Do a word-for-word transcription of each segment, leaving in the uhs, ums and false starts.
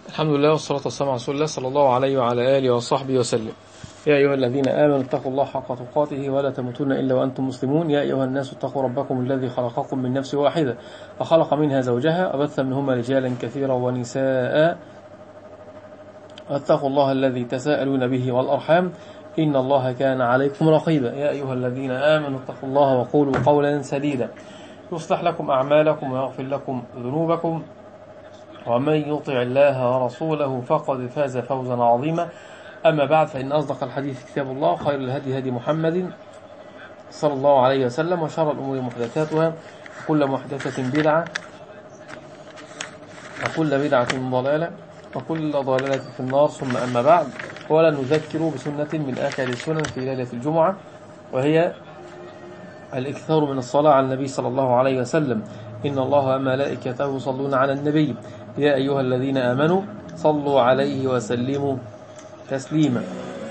الحمد لله والصلاة والسلام على رسول الله صلى الله عليه وعلى آله وصحبه وسلم. يا أيها الذين آمنوا اتقوا الله حق تقاته ولا تموتن إلا وأنتم مسلمون. يا أيها الناس اتقوا ربكم الذي خلقكم من نفس واحدة وخلق منها زوجها وبث منهما رجالا كثيرا ونساء واتقوا الله الذي تساءلون به والأرحام إن الله كان عليكم رقيبا. يا أيها الذين آمنوا اتقوا الله وقولوا قولا سديدا يصلح لكم أعمالكم ويغفر لكم ذنوبكم ومن يطع الله ورسوله فقد فاز فوزا عظيما. أما بعد، فإن أصدق الحديث كتاب الله، خير الهدي هدي محمد صلى الله عليه وسلم، وشر الأمور محدثاتها، وكل محدثة بدعة، وكل بدعة ضلالة، وكل ضلالة في النار. ثم أما بعد، ولا نذكر بسنة من آكل السنن في ليلة الجمعة، وهي الإكثار من الصلاة على النبي صلى الله عليه وسلم. إن الله وملائكته يصلون على النبي يا أيها الذين آمنوا صلوا عليه وسلموا تسليما.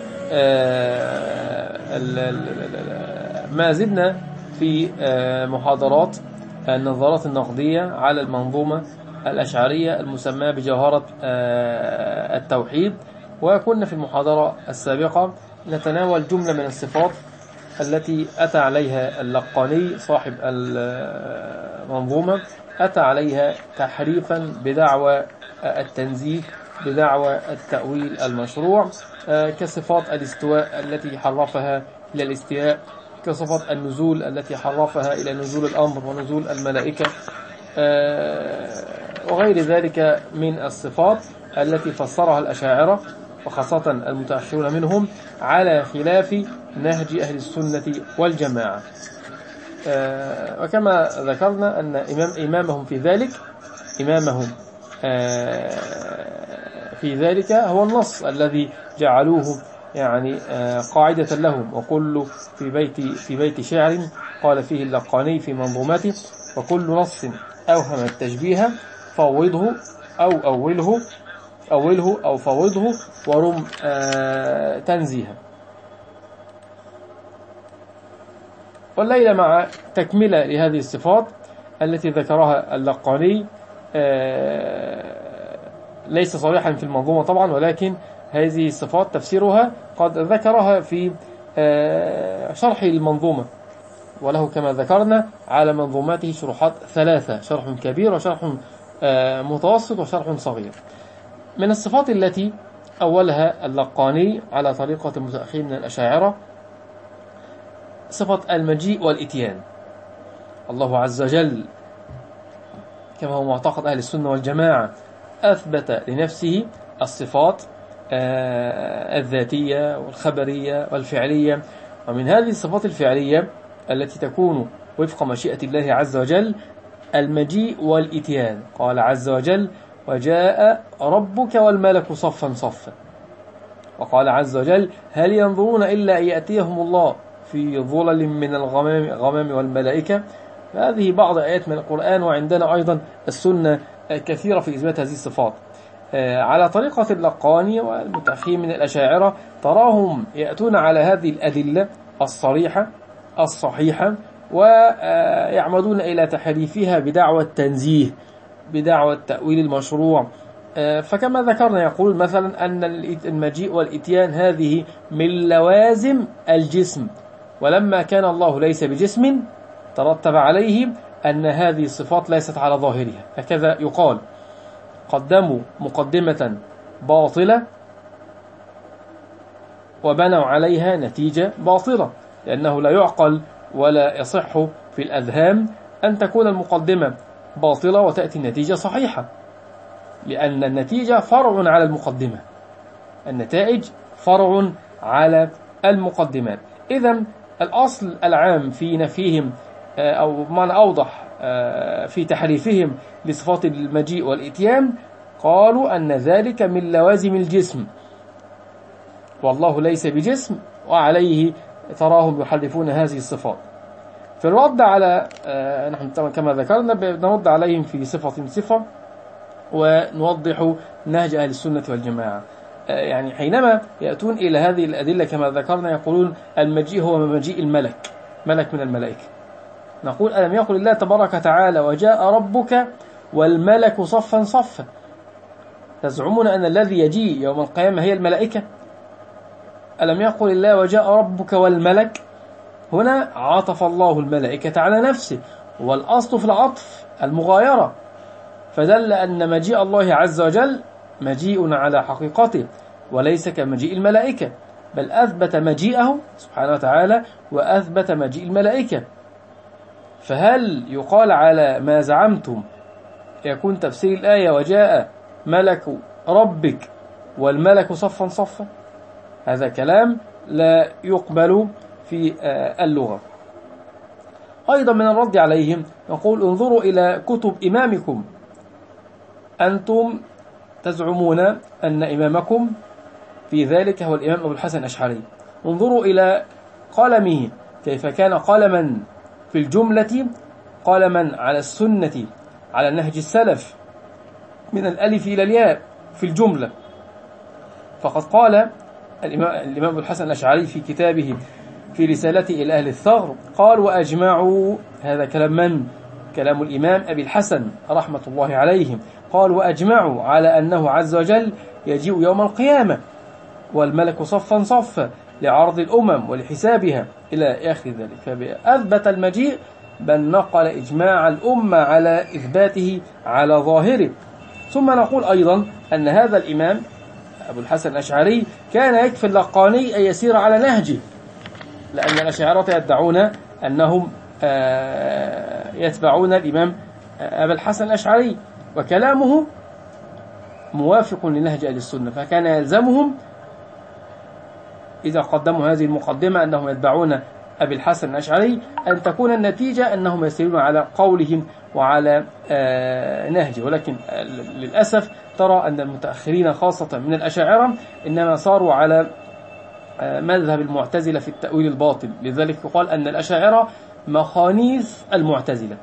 ما زلنا في محاضرات النظرات النقدية على المنظومة الأشعرية المسمى بجوهرة التوحيد، وكنا في المحاضرة السابقة نتناول جملة من الصفات التي أتى عليها اللقاني صاحب المنظومة، أتى عليها تحريفا بدعوى التنزيه، بدعوى التأويل المشروع، كصفات الاستواء التي حرفها إلى الاستواء، كصفات النزول التي حرفها إلى نزول الأمر ونزول الملائكة، وغير ذلك من الصفات التي فسرها الأشاعرة وخاصة المتأخرون منهم على خلاف نهج أهل السنة والجماعة. وكما ذكرنا أن إمام إمامهم في ذلك إمامهم في ذلك هو النص الذي جعلوه يعني قاعدة لهم. وكل في بيت في بيت شعر قال فيه اللقاني في منظومته: وكل نص أوهم التشبيه فوضه أو أوله أوله أو فوضه ورم تنزيها. والليلة مع تكملة لهذه الصفات التي ذكرها اللقاني، ليس صريحا في المنظومة طبعا، ولكن هذه الصفات تفسيرها قد ذكرها في شرح المنظومة، وله كما ذكرنا على منظوماته شروحات ثلاثة: شرح كبير وشرح متوسط وشرح صغير. من الصفات التي أولها اللقاني على طريقة المتأخرين من الأشاعرة صفة المجيء والإتيان. الله عز وجل كما هو معتقد أهل السنة والجماعة أثبت لنفسه الصفات الذاتية والخبرية والفعلية، ومن هذه الصفات الفعلية التي تكون وفق مشيئة الله عز وجل المجيء والإتيان. قال عز وجل: وجاء ربك والملك صفا صفا. وقال عز وجل: هل ينظرون إلا أن يأتيهم الله في ظلل من الغمام غمام والملائكة. هذه بعض آيات من القرآن، وعندنا أيضا السنة كثيرة في إثبات هذه الصفات. على طريقة اللقاني والمتأخرين من الأشاعرة تراهم يأتون على هذه الأدلة الصريحة الصحيحة ويعمدون إلى تحريفها بدعوى التنزيه، بدعوى التأويل المشروع. فكما ذكرنا يقول مثلا أن المجيء والإتيان هذه من لوازم الجسم، ولما كان الله ليس بجسم ترتب عليه أن هذه الصفات ليست على ظاهرها. هكذا يقال: قدموا مقدمة باطلة وبنوا عليها نتيجة باطلة، لأنه لا يعقل ولا يصح في الأذهان أن تكون المقدمة باطلة وتأتي النتيجة صحيحة، لأن النتيجة فرع على المقدمة، النتائج فرع على المقدمات. إذن الأصل العام في نفيهم أو معنى أوضح في تحريفهم لصفات المجيء والإتيان قالوا أن ذلك من لوازم الجسم، والله ليس بجسم، وعليه تراهم يحرفون هذه الصفات. في الرد على نحن كما ذكرنا نرد عليهم في صفة صفة ونوضح نهج أهل السنة والجماعة. يعني حينما يأتون إلى هذه الأدلة كما ذكرنا يقولون المجيء هو مجيء الملك، ملك من الملائكة. نقول: ألم يقل الله تبارك وتعالى: وجاء ربك والملك صفا صفا؟ تزعمون أن الذي يجيء يوم القيامة هي الملائكة؟ ألم يقل الله وجاء ربك والملك؟ هنا عطف الله الملائكة على نفسه، والأصل في العطف المغايرة، فدل أن مجيء الله عز وجل مجيء على حقيقته وليس كمجيء الملائكة، بل أثبت مجيئه سبحانه وتعالى وأثبت مجيء الملائكة. فهل يقال على ما زعمتم يكون تفسير الآية وجاء ملك ربك والملك صفا صفا؟ هذا كلام لا يقبل في اللغة. أيضا من الرد عليهم نقول انظروا إلى كتب إمامكم، أنتم تزعمون أن إمامكم في ذلك هو الإمام أبو الحسن الأشعري، انظروا إلى قلمه كيف كان قلما في الجملة، قلما على السنة على نهج السلف من الألف إلى الياء في الجملة. فقد قال الإمام أبو الحسن الأشعري في كتابه في رسالته إلى أهل الثغر، قال وأجمعوا، هذا كلام من؟ كلام الإمام أبي الحسن رحمة الله عليهم، قال وأجمعوا على أنه عز وجل يجيء يوم القيامة والملك صفا صفا لعرض الأمم ولحسابها إلى آخر ذلك. فأثبت المجيء بل نقل إجماع الأمة على إثباته على ظاهره. ثم نقول أيضا أن هذا الإمام أبو الحسن الأشعري كان يكفي اللقاني أن يسير على نهجه، لأن الأشاعرة يدعون أنهم يتبعون الإمام أبو الحسن الأشعري وكلامه موافق لنهج أهل السنة، فكان يلزمهم إذا قدموا هذه المقدمة أنهم يتبعون أبي الحسن الأشعري أن تكون النتيجة أنهم يسيرون على قولهم وعلى نهجه. ولكن للأسف ترى أن المتأخرين خاصة من الأشاعرة إنما صاروا على مذهب المعتزلة في التأويل الباطل، لذلك يقال أن الأشاعرة مخانيث المعتزلة،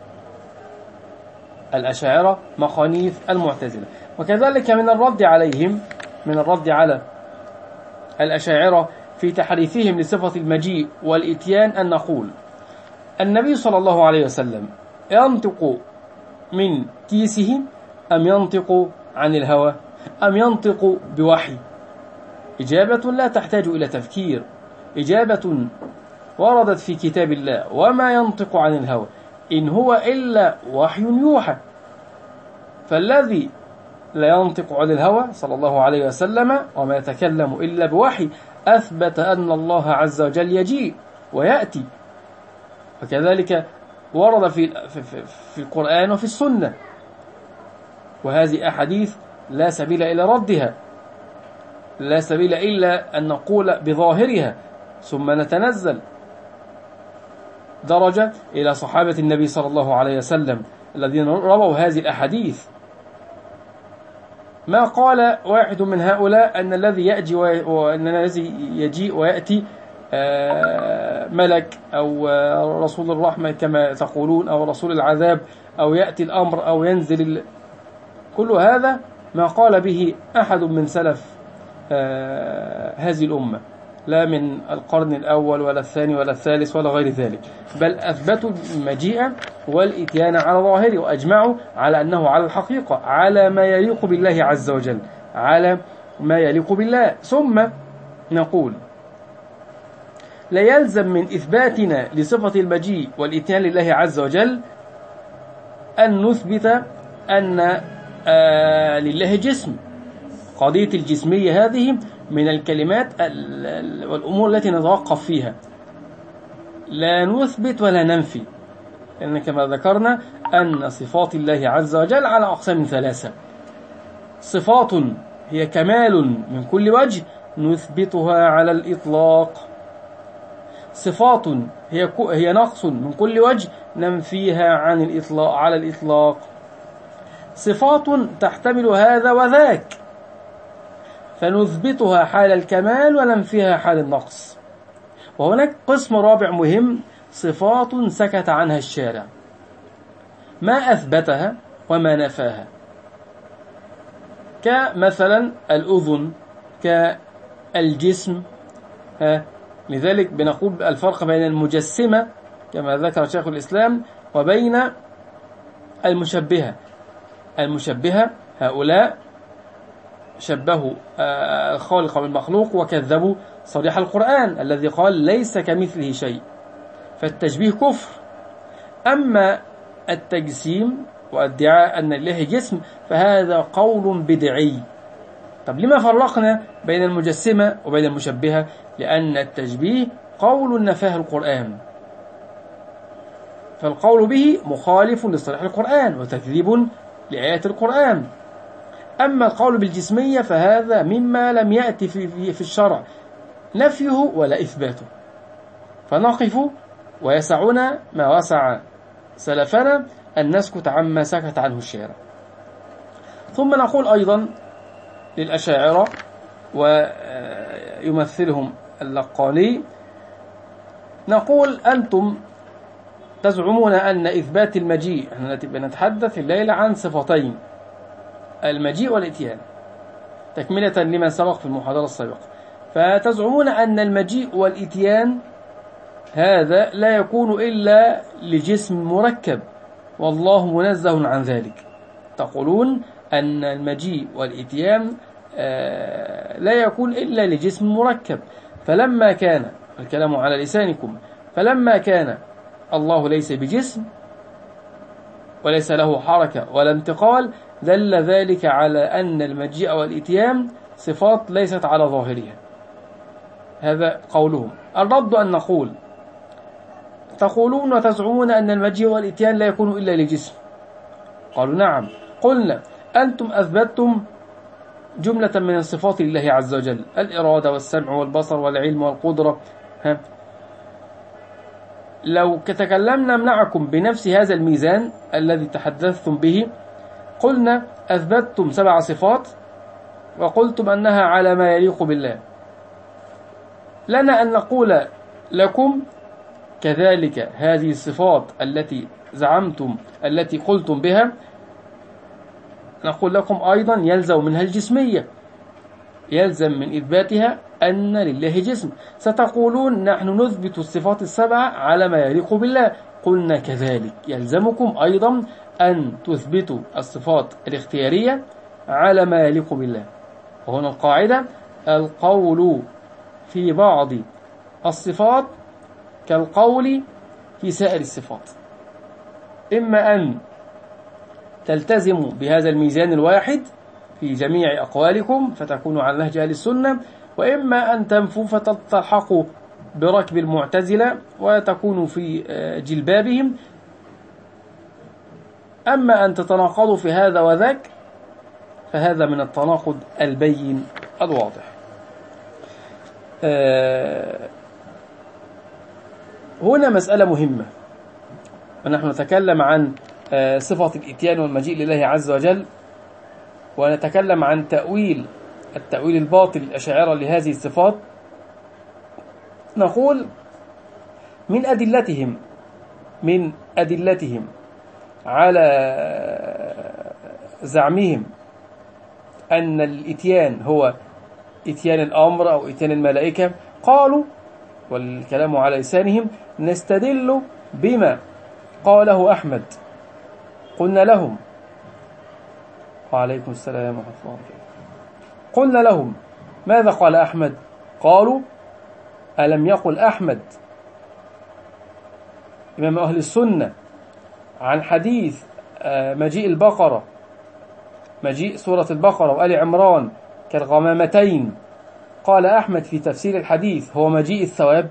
الأشاعرة مخانيث المعتزلة. وكذلك من الرد عليهم، من الرد على الأشاعرة في تحريفهم لصفة المجيء والإتيان أن نقول النبي صلى الله عليه وسلم ينطق من كيسه أم ينطق عن الهوى أم ينطق بوحي؟ إجابة لا تحتاج إلى تفكير، إجابة وردت في كتاب الله وما ينطق عن الهوى إن هو إلا وحي يوحى. فالذي لا ينطق عن الهوى صلى الله عليه وسلم وما يتكلم إلا بوحي أثبت أن الله عز وجل يجيء ويأتي، وكذلك ورد في, في, في القرآن وفي السنة، وهذه أحاديث لا سبيل إلى ردها، لا سبيل إلا أن نقول بظاهرها ثم نتنزل درجة إلى صحابة النبي صلى الله عليه وسلم الذين رووا هذه الأحاديث. ما قال واحد من هؤلاء أن الذي يأتي وأن الذي يجيء ويأتي ملك أو رسول الرحمة كما تقولون أو رسول العذاب أو يأتي الأمر أو ينزل ال... كل هذا ما قال به أحد من سلف هذه الأمة، لا من القرن الأول ولا الثاني ولا الثالث ولا غير ذلك، بل أثبتوا المجيء والإتيان على ظاهره وأجمعوا على أنه على الحقيقة على ما يليق بالله عز وجل، على ما يليق بالله. ثم نقول لا يلزم من إثباتنا لصفة المجيء والإتيان لله عز وجل أن نثبت أن آه لله جسم. قضية الجسمية هذه من الكلمات والأمور التي نتوقف فيها، لا نثبت ولا ننفي، لأن كما ذكرنا أن صفات الله عز وجل على أقسام ثلاثة: صفات هي كمال من كل وجه نثبتها على الإطلاق، صفات هي هي نقص من كل وجه ننفيها عن الإطلاق على الإطلاق، صفات تحتمل هذا وذاك فنثبتها حال الكمال وننفيها حال النقص. وهناك قسم رابع مهم: صفات سكت عنها الشارع، ما أثبتها وما نفاها، كمثلا الأذن، كالجسم. لذلك بنقول الفرق بين المجسمة كما ذكر شيخ الإسلام وبين المشبهة. المشبهة هؤلاء شبهوا الخالق بالمخلوق وكذبوا صريح القرآن الذي قال ليس كمثله شيء، فالتشبيه كفر. أما التجسيم وادعاء أن لله جسم فهذا قول بدعي. طب لما فرقنا بين المجسمة وبين المشبهة؟ لأن التشبيه قول نفاه القرآن، فالقول به مخالف لصريح القرآن وتكذيب لآيات القرآن. أما القول بالجسمية فهذا مما لم يأتي في, في الشرع نفيه ولا إثباته، فنقف ويسعنا ما وسع سلفنا أن نسكت عما سكت عنه الشارع. ثم نقول أيضا للأشاعرة ويمثلهم اللقاني، نقول أنتم تزعمون أن إثبات المجيء، احنا نتحدث الليلة عن صفتين، المجيء والإتيان، تكملة لما سبق في المحاضرة السابقة. فتزعمون أن المجيء والإتيان هذا لا يكون إلا لجسم مركب، والله منزه عن ذلك. تقولون أن المجيء والإتيان لا يكون إلا لجسم مركب، فلما كان الكلام على لسانكم، فلما كان الله ليس بجسم وليس له حركة ولا انتقال دل ذلك على أن المجيء والإتيان صفات ليست على ظاهرها. هذا قولهم. الرد أن نقول تقولون وتزعمون أن المجيء والإتيان لا يكون إلا لجسم. قالوا نعم. قلنا أنتم أثبتتم جملة من الصفات لله عز وجل، الإرادة والسمع والبصر والعلم والقدرة. ها. لو تكلمنا معكم بنفس هذا الميزان الذي تحدثتم به، قلنا أثبتتم سبع صفات وقلتم أنها على ما يليق بالله، لنا أن نقول لكم كذلك هذه الصفات التي زعمتم التي قلتم بها، نقول لكم أيضا يلزم منها الجسمية، يلزم من إثباتها أن لله جسم. ستقولون نحن نثبت الصفات السبعة على ما يليق بالله، قلنا كذلك يلزمكم أيضا أن تثبتوا الصفات الاختيارية على ما يليق بالله. وهنا القاعدة: القول في بعض الصفات كالقول في سائر الصفات. إما أن تلتزموا بهذا الميزان الواحد في جميع أقوالكم فتكونوا على نهج أهل السنة، وإما أن تنفوا فتلحقوا بركب المعتزلة وتكونوا في جلبابهم. أما أن تتناقضوا في هذا وذاك فهذا من التناقض البين الواضح. هنا مسألة مهمة، ونحن نتكلم عن صفة الإتيان والمجيء لله عز وجل، ونتكلم عن تأويل التأويل الباطل الأشاعرة لهذه الصفات. نقول من أدلتهم من أدلتهم على زعمهم أن الإتيان هو إتيان الأمر أو إتيان الملائكة، قالوا والكلام على لسانهم: نستدل بما قاله أحمد. قلنا لهم: وعليكم السلام ورحمة الله وبركاته. قلنا لهم: ماذا قال أحمد؟ قالوا: ألم يقل أحمد إمام أهل السنة عن حديث مجيء البقرة، مجيء سورة البقرة وآل عمران كالغمامتين، قال أحمد في تفسير الحديث هو مجيء الثواب؟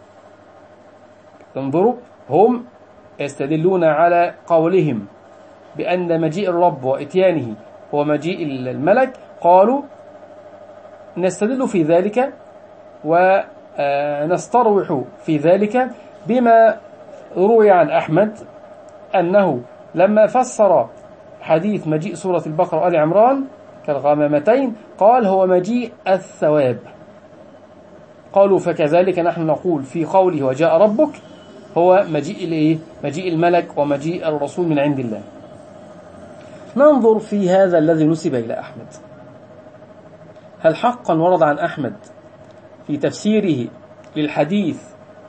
تنظروا، هم يستدلون على قولهم بأن مجيء الرب وإتيانه هو مجيء الملك، قالوا نستدل في ذلك ونستروح في ذلك بما روي عن أحمد أنه لما فسر حديث مجيء سورة البقرة وآل عمران كالغمامتين قال هو مجيء الثواب. قالوا فكذلك نحن نقول في قوله وجاء ربك هو مجيء الايه؟ مجيء الملك ومجيء الرسول من عند الله. ننظر في هذا الذي نسب إلى أحمد، هل حقا ورد عن أحمد في تفسيره للحديث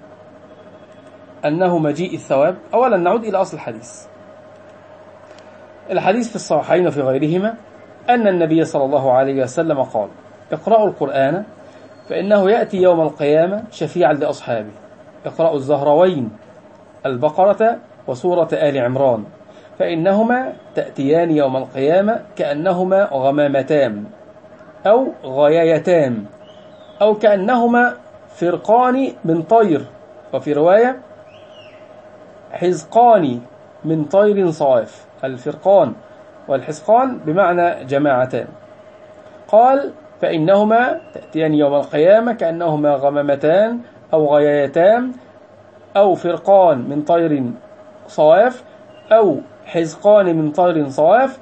أنه مجيء الثواب؟ أولا نعود إلى أصل الحديث. الحديث في الصحيحين وفي غيرهما أن النبي صلى الله عليه وسلم قال: اقرأوا القرآن فإنه يأتي يوم القيامة شفيعا لأصحابه. اقرأوا الزهروين البقرة وسورة آل عمران فإنهما تأتيان يوم القيامة كأنهما غمامتان أو غيايتان أو كأنهما فرقان من طير، وفي رواية حزقان من طير صواف. الفرقان والحزقان بمعنى جماعتان. قال: فإنهما تأتيان يوم القيامة كأنهما غمامتان أو غيايتان أو فرقان من طير صواف أو حزقان من طير صواف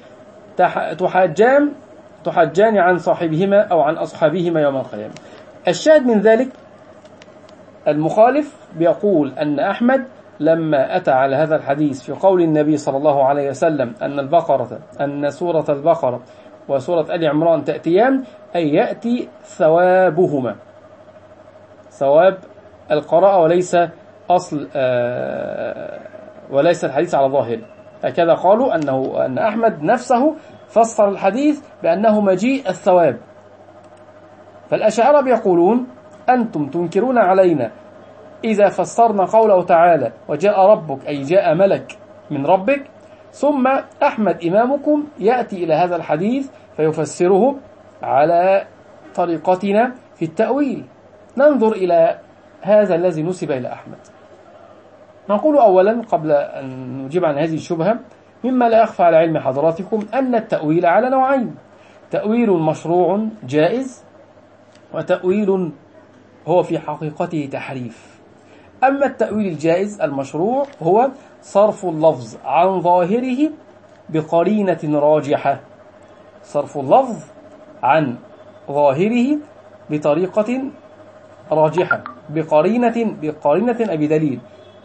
تحاجان تحاجان عن صاحبهما أو عن أصحابهما يوم القيامة. الشاهد من ذلك المخالف بيقول أن أحمد لما أتى على هذا الحديث في قول النبي صلى الله عليه وسلم أن البقرة أن سورة البقرة وسورة آل عمران تأتيان، أي يأتي ثوابهما، ثواب القراءة، وليس أصل آه وليس الحديث على ظاهره. هكذا قالوا أنه أن أحمد نفسه فسر الحديث بأنه مجيء الثواب. فالأشاعرة يقولون: أنتم تنكرون علينا إذا فسرنا قوله تعالى وجاء ربك، أي جاء ملك من ربك، ثم أحمد إمامكم يأتي إلى هذا الحديث فيفسره على طريقتنا في التأويل. ننظر إلى هذا الذي نسب إلى أحمد. نقول أولا قبل أن نجيب عن هذه الشبهة، مما لا يخفى على علم حضراتكم أن التأويل على نوعين: تأويل مشروع جائز، وتأويل هو في حقيقته تحريف. أما التأويل الجائز المشروع هو صرف اللفظ عن ظاهره بقرينة راجحة، صرف اللفظ عن ظاهره بطريقة راجحة، بقرينة بقرينة أبي دليل،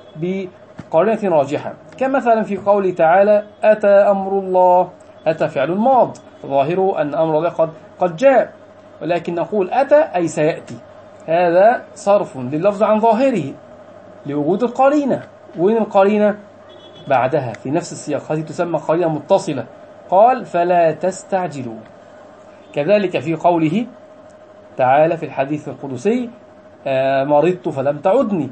بقرينة راجحة، كمثلا في قوله تعالى: أتى أمر الله. أتى فعل ماض ظاهره أن أمر الله قد, قد جاء، ولكن نقول أتى أي سيأتي. هذا صرف لللفظ عن ظاهره لوجود القرينة. وين القرينة؟ بعدها في نفس السياق، هذه تسمى قرينة متصلة. قال: فلا تستعجلوا. كذلك في قوله تعالى في الحديث القدسي: مرضت فلم تعدني.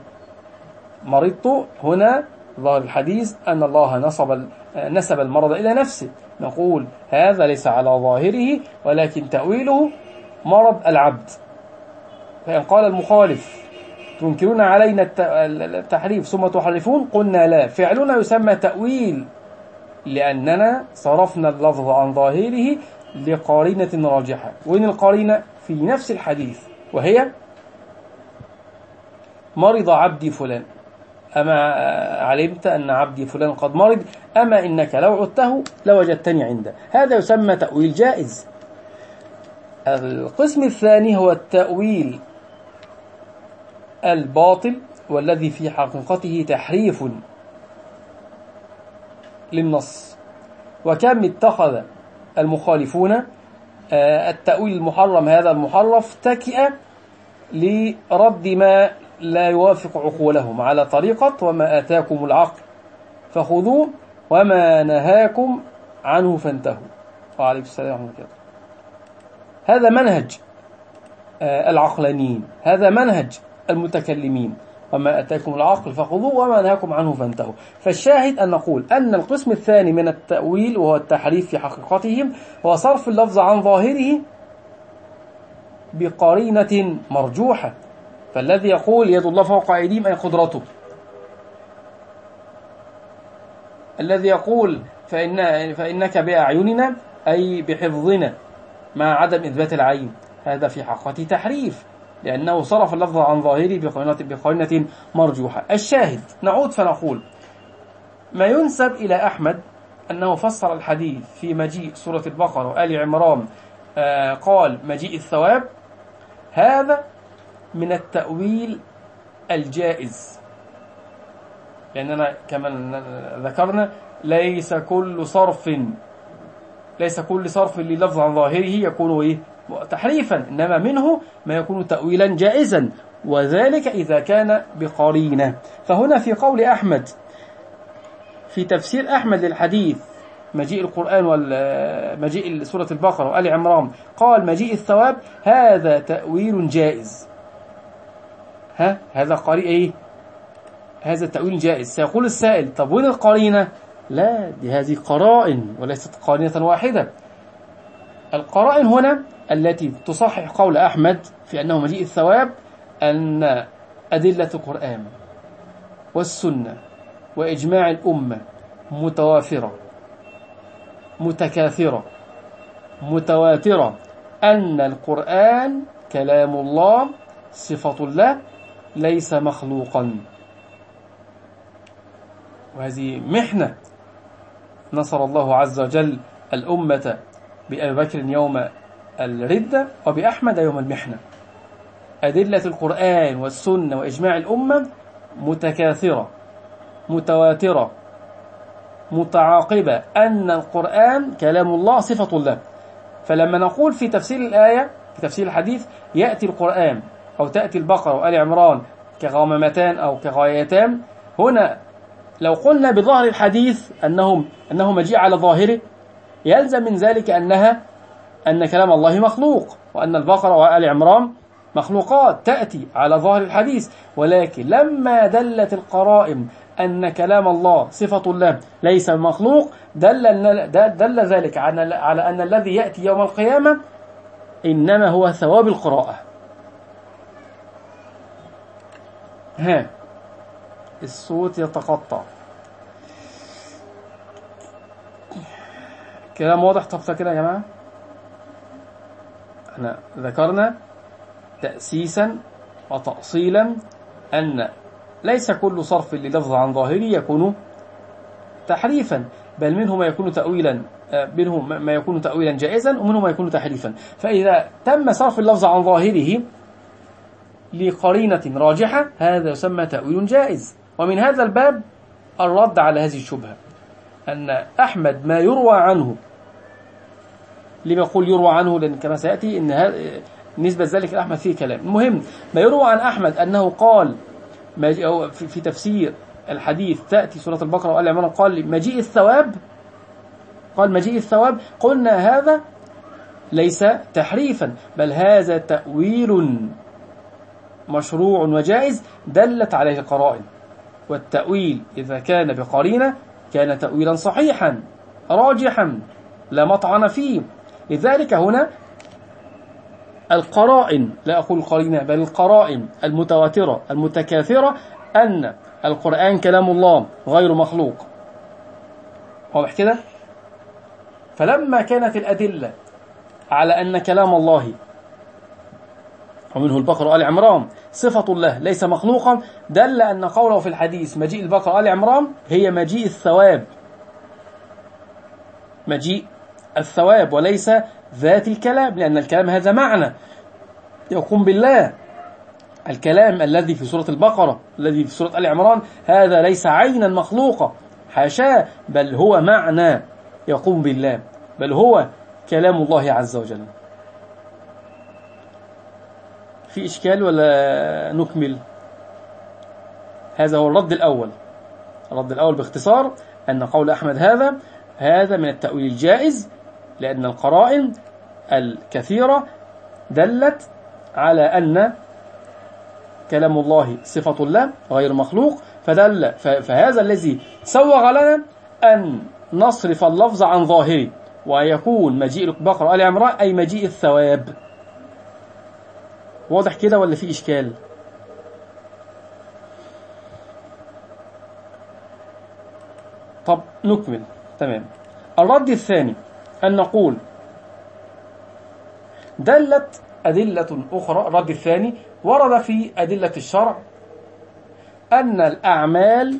مرضت هنا ظاهر الحديث أن الله نصب نسب المرض إلى نفسه. نقول هذا ليس على ظاهره، ولكن تأويله مرض العبد. فإن قال المخالف: تنكرون علينا التحريف ثم تحرفون، قلنا لا، فعلنا يسمى تأويل لأننا صرفنا اللفظ عن ظاهره لقرينة راجحة. وين القرينة؟ في نفس الحديث، وهي: مرض عبدي فلان، أما علمت أن عبدي فلان قد مرض، أما إنك لو عدته لوجدتني عنده. هذا يسمى تأويل جائز. القسم الثاني هو التأويل الباطل، والذي في حقيقته تحريف للنص. وكم اتخذ المخالفون التأويل المحرم هذا المحرف تكئة لرد ما لا يوافق عقولهم على طريقة: وما آتاكم العقل فخذوه وما نهاكم عنه فانتهوا. وعليكم السلام ورحمة الله. هذا منهج العقلانيين، هذا منهج المتكلمين: وما أتاكم العقل فخذوه وما نهاكم عنه فانتهوا. فالشاهد أن نقول أن القسم الثاني من التأويل وهو التحريف في حقيقتهم هو صرف اللفظ عن ظاهره بقرينة مرجوحة. فالذي يقول يد الله فوق أيديهم أي قدرته، الذي يقول فإن فإنك بأعيننا أي بحفظنا مع عدم إثبات العين، هذا في حقيقته تحريف لأنه صرف اللفظ عن ظاهره بقرينة, بقرينة مرجوحة. الشاهد نعود فنقول: ما ينسب إلى أحمد أنه فسر الحديث في مجيء سورة البقرة وآل عمران آه قال مجيء الثواب، هذا من التأويل الجائز، لأننا كما ذكرنا ليس كل صرف ليس كل صرف للفظ عن ظاهره يكون إيه؟ تحريفا، إنما منه ما يكون تأويلا جائزا، وذلك إذا كان بقرينة. فهنا في قول أحمد في تفسير أحمد للحديث مجيء القرآن ومجيء سورة البقرة وآل عمران قال مجيء الثواب، هذا تأويل جائز. ها هذا قريء إيه؟ هذا التأويل جائز. سيقول السائل طب وين القرينة؟ لا، دي هذه قرائن وليست قرينة واحدة. القرائن هنا التي تصحح قول أحمد في أنه مجيء الثواب أن أدلة القرآن والسنة وإجماع الأمة متوافرة متكاثرة متواترة أن القرآن كلام الله صفة الله ليس مخلوقا. وهذه محنة نصر الله عز وجل الأمة بأبي بكر يوم الردة وبأحمد يوم المحنة. أدلة القرآن والسنة وإجماع الأمة متكاثرة متواترة متعاقبة أن القرآن كلام الله صفة الله. فلما نقول في تفسير الآية في تفسير الحديث يأتي القرآن أو تأتي البقرة وآل عمران كغاممتان أو كغايتان، هنا لو قلنا بظاهر الحديث أنهم أنه مجيء على ظاهره يلزم من ذلك أنها أن كلام الله مخلوق وأن البقرة وآل عمران مخلوقات تأتي على ظاهر الحديث. ولكن لما دلت القرائن أن كلام الله صفة الله ليس مخلوق دل, دل ذلك على أن الذي يأتي يوم القيامة إنما هو ثواب القراءة. ها الصوت يتقطع. كلام واضح؟ طب كده يا جماعة احنا ذكرنا تأسيسا وتأصيلا أن ليس كل صرف للفظ عن ظاهره يكون تحريفا، بل منه ما يكون تأويلا منه ما يكون تأويلا جائزا ومنه ما يكون تحريفا. فإذا تم صرف اللفظ عن ظاهره لقرينة راجحة هذا يسمى تأويل جائز. ومن هذا الباب الرد على هذه الشبهة أن أحمد ما يروى عنه، لما يقول يروى عنه لأن كما سيأتي إن نسبة ذلك لأحمد فيه كلام. المهم ما يروى عن أحمد أنه قال في تفسير الحديث تأتي سورة البقرة وآل عمران قال مجيء الثواب، قال مجيء الثواب، قلنا هذا ليس تحريفا بل هذا تأويل مشروع وجائز دلت عليه القرائن. والتأويل إذا كان بقرينة كان تأويلا صحيحا راجحا لا مطعن فيه. لذلك هنا القرائن، لا أقول قرينة بل القرائن المتواترة المتكاثرة أن القرآن كلام الله غير مخلوق. واضح كده؟ فلما كانت الأدلة على أن كلام الله ومنه البقرة وآل عمران صفة الله ليس مخلوقا دل أن قوله في الحديث مجيء البقرة وآل عمران هي مجيء الثواب، مجيء الثواب وليس ذات الكلام، لأن الكلام هذا معنى يقوم بالله. الكلام الذي في سورة البقرة الذي في سورة آل عمران هذا ليس عينا مخلوقة حاشاه، بل هو معنى يقوم بالله، بل هو كلام الله عز وجل. في إشكال ولا نكمل؟ هذا هو الرد الأول. الرد الأول باختصار أن قول أحمد هذا هذا من التأويل الجائز، لأن القرائن الكثيرة دلت على أن كلام الله صفة الله غير مخلوق، فدل فهذا الذي سوغ لنا أن نصرف اللفظ عن ظاهره ويكون مجيء البقرة آل عمران أي مجيء الثواب. واضح كده ولا في إشكال؟ طب نكمل. تمام. الرد الثاني أن نقول دلت أدلة أخرى. الرد الثاني ورد في أدلة الشرع أن الأعمال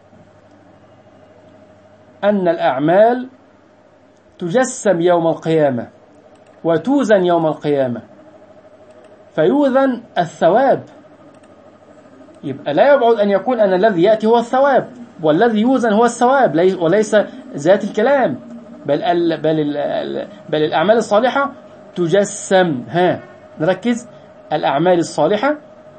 أن الأعمال تجسم يوم القيامة وتوزن يوم القيامة فيوزن الثواب. يبقى لا يبعد أن يكون أن الذي يأتي هو الثواب والذي يوزن هو الثواب وليس ذات الكلام، بل ال بل ال بل الأعمال الصالحة تجسم. ها نركز، الأعمال الصالحة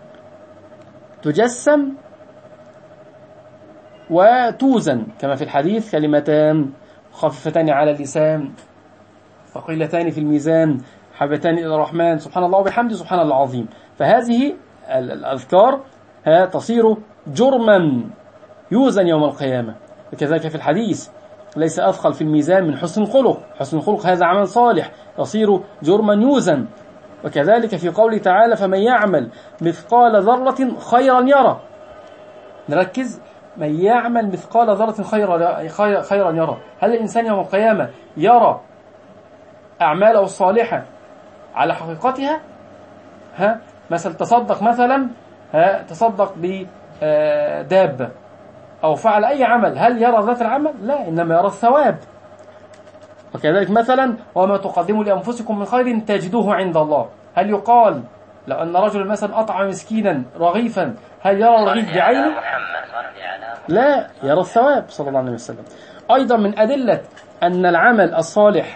تجسم وتوزن كما في الحديث كلمتان خفيفتان على اللسان ثقيلتان في الميزان حبتان إلى الرحمن سبحان الله وبحمده سبحان الله العظيم. فهذه الأذكار تصير جرما يوزن يوم القيامة. وكذلك في الحديث ليس أثقل في الميزان من حسن الخلق، حسن الخلق هذا عمل صالح يصير جرما يوزن. وكذلك في قوله تعالى فمن يعمل مثقال ذرة خيرا يرى. نركز، من يعمل مثقال ذرة خيرا خيرا يرى. هل الإنسان يوم القيامة يرى أعماله الصالحة على حقيقتها؟ ها مثلا تصدق مثلا ها تصدق بدابة أو فعل أي عمل، هل يرى ذات العمل؟ لا، إنما يرى الثواب. وكذلك مثلا وما تقدموا لأنفسكم من خير تجدوه عند الله. هل يقال لو أن رجل مثلا أطعم مسكينا رغيفا هل يرى الرغيف بعينه؟ لا، يرى الثواب صلى الله عليه وسلم. أيضا من أدلة أن العمل الصالح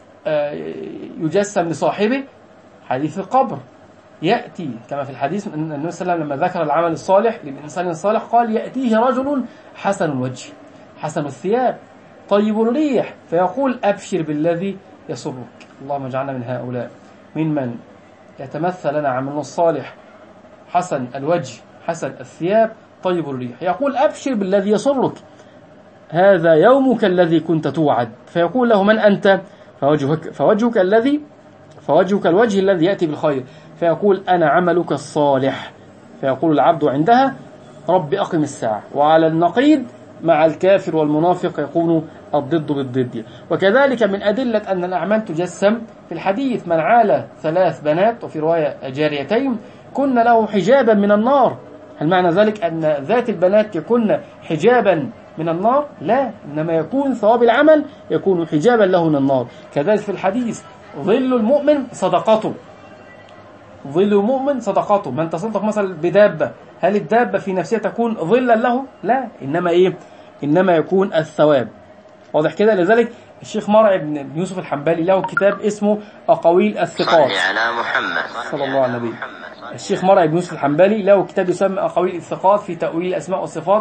يجسم لصاحبه حديث القبر. يأتي كما في الحديث أن النبي صلى الله عليه وسلم لما ذكر العمل الصالح للإنسان الصالح قال يأتيه رجل حسن الوجه حسن الثياب طيب الريح فيقول أبشر بالذي يسرك. اللهم اجعلنا من هؤلاء ممن يتمثل لنا عملنا الصالح حسن الوجه حسن الثياب طيب الريح. يقول أبشر بالذي يسرك، هذا يومك الذي كنت توعد. فيقول له من أنت؟ فوجهك, فوجهك الذي فوجهك الوجه الذي يأتي بالخير. فيقول أنا عملك الصالح. فيقول العبد عندها رب أقم الساعة. وعلى النقيض مع الكافر والمنافق يكون الضد بالضد. وكذلك من أدلة أن الأعمال تجسم في الحديث من عال ثلاث بنات وفي رواية جاريتين كن له حجابا من النار. هل معنى ذلك أن ذات البنات يكون حجابا من النار؟ لا، إنما يكون ثواب العمل يكون حجابا له من النار. كذلك في الحديث ظل المؤمن صدقته. ظل المؤمن صدقته. من تصدق مثلا بدابة، هل الدابة في نفسها تكون ظلا له؟ لا، إنما إيه؟ إنما يكون الثواب. واضح كده؟ لذلك الشيخ مرعي بن يوسف الحنبلي له كتاب اسمه أقاويل الثقات. صلى الله على النبي. الشيخ مرعي بن يوسف الحنبلي له كتاب يسمى أقاويل الثقات في تأويل الأسماء والصفات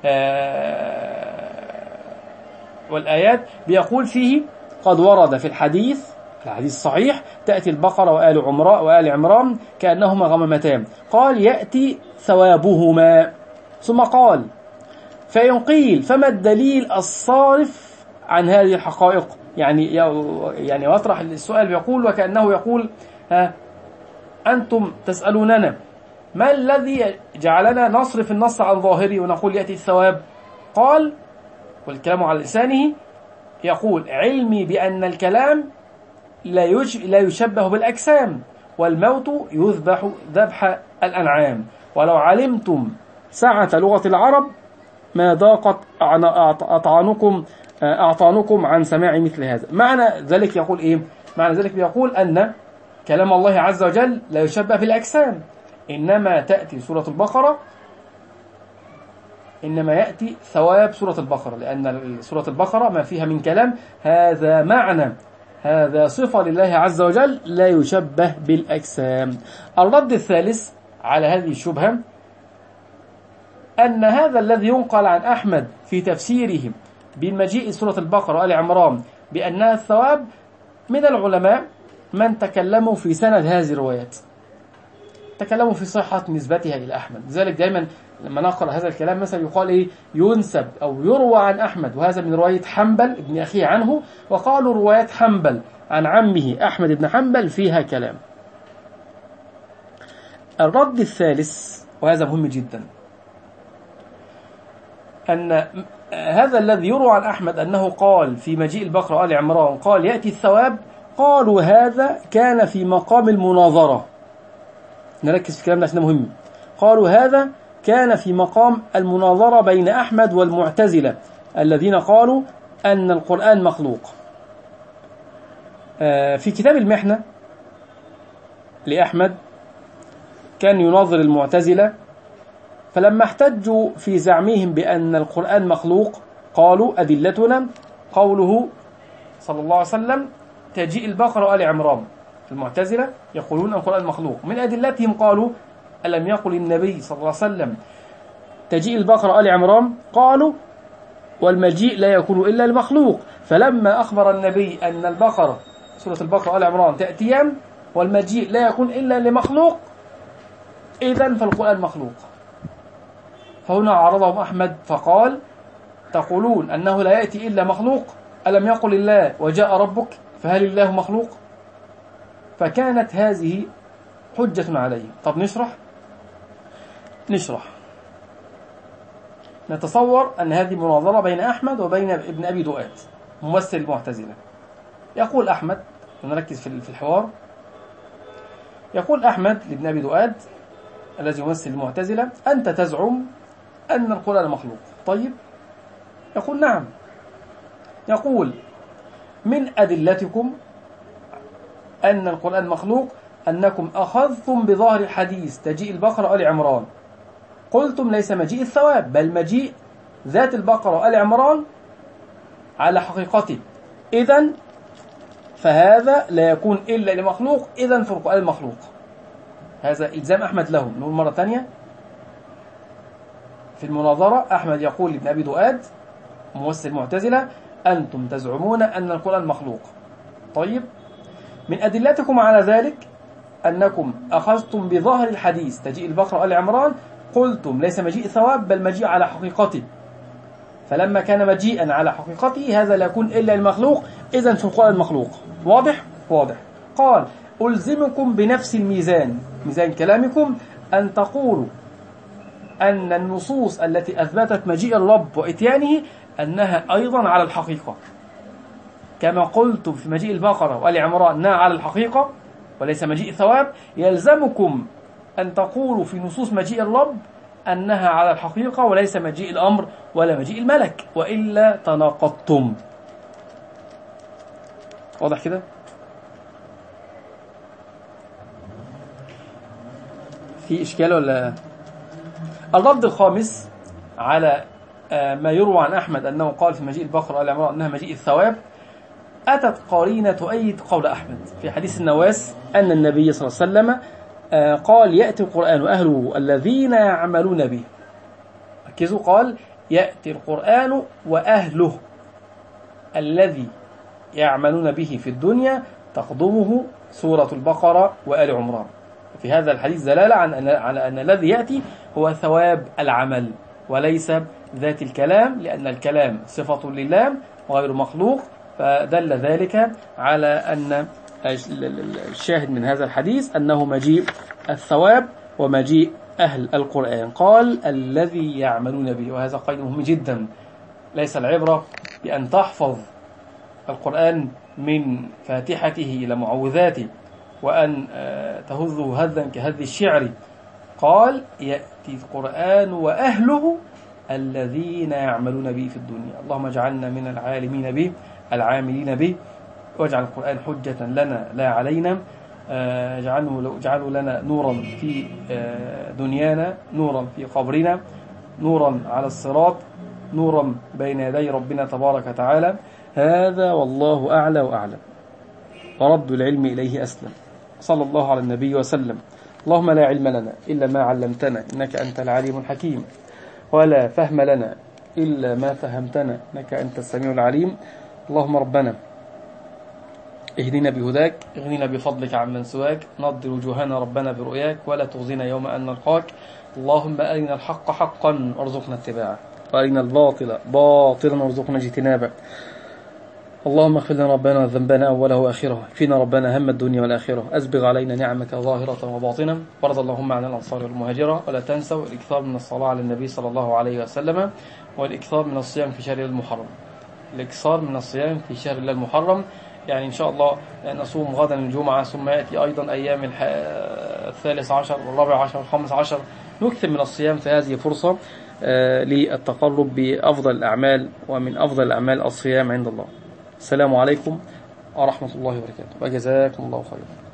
والآيات. بيقول فيه قد ورد في الحديث الحديث الصحيح تأتي البقرة وآل عمران وآل عمران كأنهما غمامتان. قال يأتي ثوابهما. ثم قال فإن قيل فما الدليل الصارف عن هذه الحقائق؟ يعني يعني واطرح السؤال بيقول وكأنه يقول ها أنتم تسألوننا ما الذي جعلنا نصرف النص عن ظاهره ونقول يأتي الثواب؟ قال والكلام على لسانه يقول علمي بأن الكلام لا لا يشبه بالأجسام والموت يذبح ذبح الأنعام ولو علمتم سعة لغة العرب ما ضاقت أطعنكم أعطانكم عن سماع مثل هذا. معنى ذلك يقول إيه؟ معنى ذلك يقول أن كلام الله عز وجل لا يشبه بالأجسام، إنما تأتي سورة البقرة إنما يأتي ثواب سورة البقرة، لأن سورة البقرة ما فيها من كلام هذا معنى هذا صفة لله عز وجل لا يشبه بالأجسام. الرد الثالث على هذه الشبهة أن هذا الذي ينقل عن أحمد في تفسيره بمجيء سورة البقرة وآل عمران بأنها الثواب من العلماء من تكلموا في سند هذه الروايات، تكلموا في صحة نسبتها إلى أحمد. لذلك دائما لما نقرأ هذا الكلام مثلا يقال إيه ينسب أو يروى عن أحمد، وهذا من رواية حنبل ابن أخيه عنه، وقالوا روايات حنبل عن عمه أحمد بن حنبل فيها كلام. الرد الثالث وهذا مهم جدا أن هذا الذي يروى عن أحمد أنه قال في مجيء البقرة وآل عمران قال يأتي الثواب، قالوا هذا كان في مقام المناظرة. نركز في كلامنا عشان مهم. قالوا هذا كان في مقام المناظرة بين أحمد والمعتزلة الذين قالوا أن القرآن مخلوق. في كتاب المحنة لأحمد كان يناظر المعتزلة، فلما احتجوا في زعمهم بأن القرآن مخلوق قالوا أدلتنا قوله صلى الله عليه وسلم تجيء البقرة وآل عمران. المعتزلة يقولون القرآن مخلوق. من أدلتهم قالوا ألم يقل النبي صلى الله عليه وسلم تجيء البقرة وآل عمران؟ قالوا والمجيء لا يكون إلا لمخلوق. فلما أخبر النبي أن البقرة سورة البقرة آل عمران تأتيان والمجيء لا يكون إلا لمخلوق، إذن فالقرآن مخلوق. فهنا عارضهم أحمد فقال: تقولون أنه لا يأتي إلا مخلوق، ألم يقل الله وجاء ربك، فهل الله مخلوق؟ فكانت هذه حجة عليه. طب نشرح نشرح نتصور أن هذه مناظرة بين أحمد وبين ابن أبي دؤاد ممثل المعتزلة. يقول أحمد، ونركز في الحوار، يقول أحمد لابن أبي دؤاد الذي يمثل المعتزلة: أنت تزعم أن القرآن مخلوق، طيب؟ يقول: نعم. يقول: من أدلتكم أن القرآن مخلوق أنكم أخذتم بظاهر الحديث تجيء البقرة آل عمران، قلتم ليس مجيء الثواب بل مجيء ذات البقرة آل عمران على حقيقته، إذن فهذا لا يكون إلا لمخلوق، إذن في القرآن مخلوق. هذا إلزام أحمد لهم. نقول مرة ثانية في المناظرة، أحمد يقول لابن أبي دؤاد ممثل المعتزلة: أنتم تزعمون أن القرآن مخلوق، طيب؟ من أدلتكم على ذلك أنكم أخذتم بظاهر الحديث تجيء البقرة آل عمران، قلتم ليس مجيء ثواب بل مجيء على حقيقته، فلما كان مجيئا على حقيقته هذا لا يكون إلا المخلوق، إذن في القرآن مخلوق. واضح؟ واضح. قال: ألزمكم بنفس الميزان، ميزان كلامكم، أن تقولوا أن النصوص التي أثبتت مجيء الرب وإتيانه أنها أيضا على الحقيقة، كما قلتم في مجيء البقرة وآل عمران أنها على الحقيقة وليس مجيء ثواب، يلزمكم أن تقولوا في نصوص مجيء الرب أنها على الحقيقة وليس مجيء الأمر ولا مجيء الملك، وإلا تناقضتم. واضح كده؟ في إشكال ولا؟ الرد الخامس على ما يروى عن أحمد أنه قال في مجيء البقرة وآل عمران أنها مجيء الثواب، أتت قرينة تؤيد قول أحمد في حديث النواس أن النبي صلى الله عليه وسلم قال: يأتي القرآن وأهله الذين يعملون به. ركزوا، قال: يأتي القرآن وأهله الذي يعملون به في الدنيا، تقدمه سورة البقرة وآل عمران. في هذا الحديث دلالة على أن الذي يأتي هو ثواب العمل وليس ذات الكلام، لأن الكلام صفة لله وغير مخلوق، فدل ذلك على أن الشاهد من هذا الحديث أنه مجيء الثواب ومجيء أهل القرآن. قال: الذي يعملون به، وهذا قيد مهم جدا. ليس العبرة بأن تحفظ القرآن من فاتحته إلى معوذاته وأن تهذه هذا كهذ الشعر. قال: يأتي القرآن وأهله الذين يعملون به في الدنيا. اللهم اجعلنا من العالمين به العاملين به، واجعل القرآن حجة لنا لا علينا، اجعله اجعله لنا نورا في دنيانا، نورا في قبرنا، نورا على الصراط، نورا بين يدي ربنا تبارك وتعالى. هذا والله أعلى وأعلم، ورد العلم إليه أسلم. صلى الله على النبي وسلم. اللهم لا علم لنا إلا ما علمتنا إنك أنت العليم الحكيم، ولا فهم لنا إلا ما فهمتنا إنك أنت السميع العليم. اللهم ربنا اهدنا بهداك، اغننا بفضلك عمن سواك، نضر وجوهنا ربنا برؤياك، ولا تخزنا يوم أن نلقاك. اللهم أرنا الحق حقا وارزقنا اتباعه، وأرنا الباطل باطلا وارزقنا اجتنابه. اللهم اغفر لنا ربنا ذنبنا أوله وآخره، فينا ربنا هم الدنيا والآخرة، أسبغ علينا نعمك ظاهرة وباطنة، وارض اللهم عن الأنصار والمهاجرة. ولا تنسوا الإكثار من الصلاة على النبي صلى الله عليه وسلم، والإكثار من الصيام في شهر المحرم. الإكثار من الصيام في شهر الله المحرم، يعني إن شاء الله نصوم غدا الجمعة، ثم يأتي أيضا أيام الثالث عشر والرابع عشر والخامس عشر. نكثر من الصيام، في هذه فرصة للتقرب بأفضل الأعمال، ومن أفضل الأعمال الصيام عند الله. السلام عليكم ورحمة الله وبركاته، وجزاكم الله خيرا.